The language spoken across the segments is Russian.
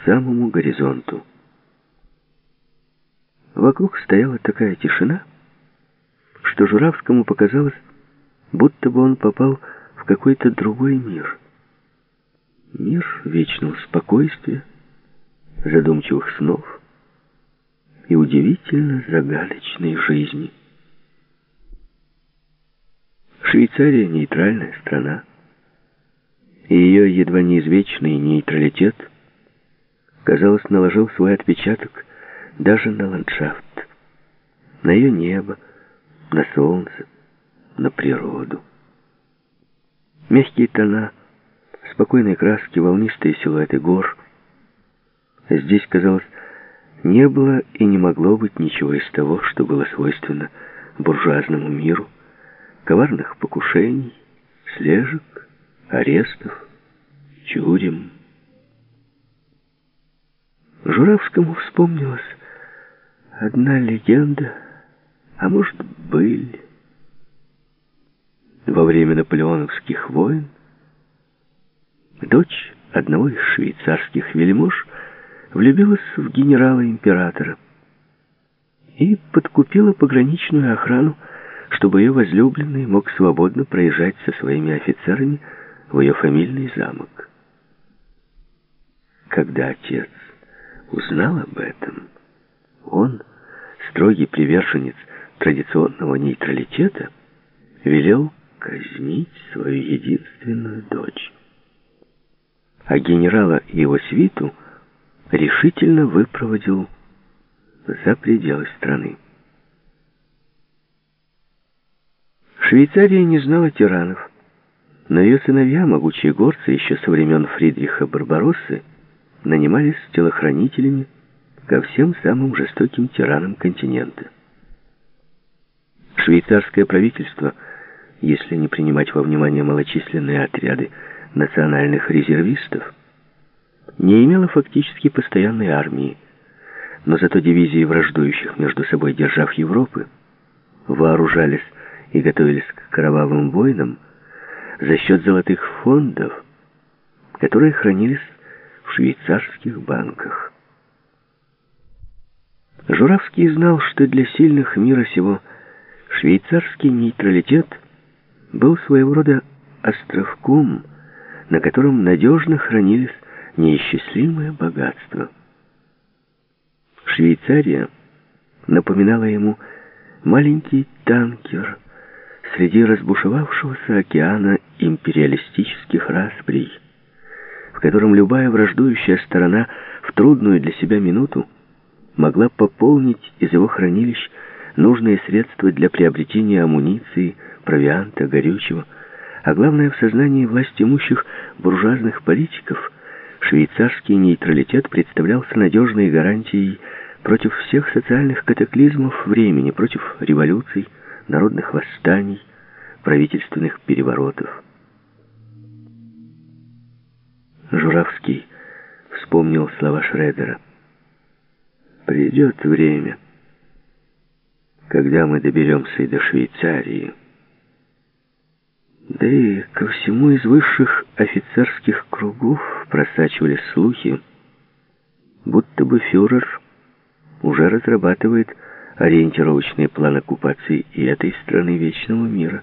самому горизонту. Вокруг стояла такая тишина, что Журавскому показалось, будто бы он попал в какой-то другой мир. Мир вечного спокойствия, задумчивых снов и удивительно загадочной жизни. Швейцария — нейтральная страна, и ее едва не извечный нейтралитет, казалось, наложил свой отпечаток даже на ландшафт, на ее небо, на солнце, на природу. Мягкие тона, спокойные краски, волнистые силуэты гор. Здесь, казалось, не было и не могло быть ничего из того, что было свойственно буржуазному миру: коварных покушений, слежек, арестов, тюрем. Журавскому вспомнилась одна легенда, а может, быль. Во время наполеоновских войн дочь одного из швейцарских вельмож влюбилась в генерала-императора и подкупила пограничную охрану, чтобы ее возлюбленный мог свободно проезжать со своими офицерами в ее фамильный замок. Когда отец узнал об этом, он, строгий приверженец традиционного нейтралитета, велел казнить свою единственную дочь. А генерала и его свиту решительно выпроводил за пределы страны. Швейцария не знала тиранов, но ее сыновья, могучие горцы, еще со времен Фридриха Барбароссы, нанимались телохранителями ко всем самым жестоким тиранам континента. Швейцарское правительство, если не принимать во внимание малочисленные отряды национальных резервистов, не имело фактически постоянной армии, но зато дивизии враждующих между собой держав Европы вооружались и готовились к кровавым войнам за счет золотых фондов, которые хранились в швейцарских банках. Журавский знал, что для сильных мира сего швейцарский нейтралитет был своего рода островком, на котором надежно хранились неисчислимые богатства. Швейцария напоминала ему маленький танкер среди разбушевавшегося океана империалистических расприй, в котором любая враждующая сторона в трудную для себя минуту могла пополнить из его хранилищ нужные средства для приобретения амуниции, провианта, горючего. А главное, в сознании властимущих буржуазных политиков швейцарский нейтралитет представлялся надежной гарантией против всех социальных катаклизмов времени, против революций, народных восстаний, правительственных переворотов. Журавский вспомнил слова Шредера: «Придет время, когда мы доберемся и до Швейцарии». Да и ко всему из высших офицерских кругов просачивались слухи, будто бы фюрер уже разрабатывает ориентировочный план оккупации и этой страны вечного мира.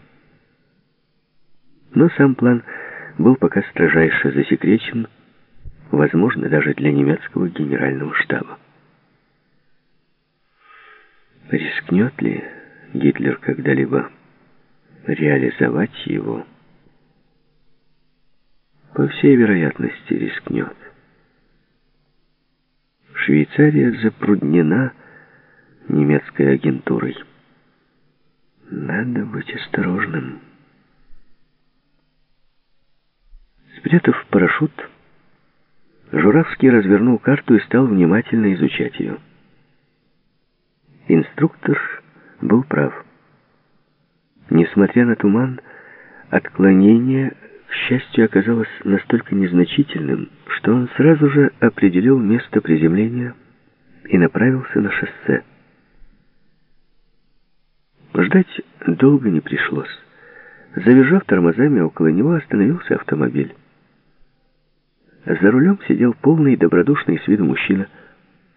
Но сам план был пока строжайше засекречен, возможно, даже для немецкого генерального штаба. Рискнет ли Гитлер когда-либо реализовать его? По всей вероятности, рискнет. Швейцария запруднена немецкой агентурой. Надо быть осторожным. Спрятав парашют, Журавский развернул карту и стал внимательно изучать ее. Инструктор был прав. Несмотря на туман, отклонение, к счастью, оказалось настолько незначительным, что он сразу же определил место приземления и направился на шоссе. Ждать долго не пришлось. Завизжав тормозами, около него остановился автомобиль. За рулем сидел полный, добродушный с виду мужчина,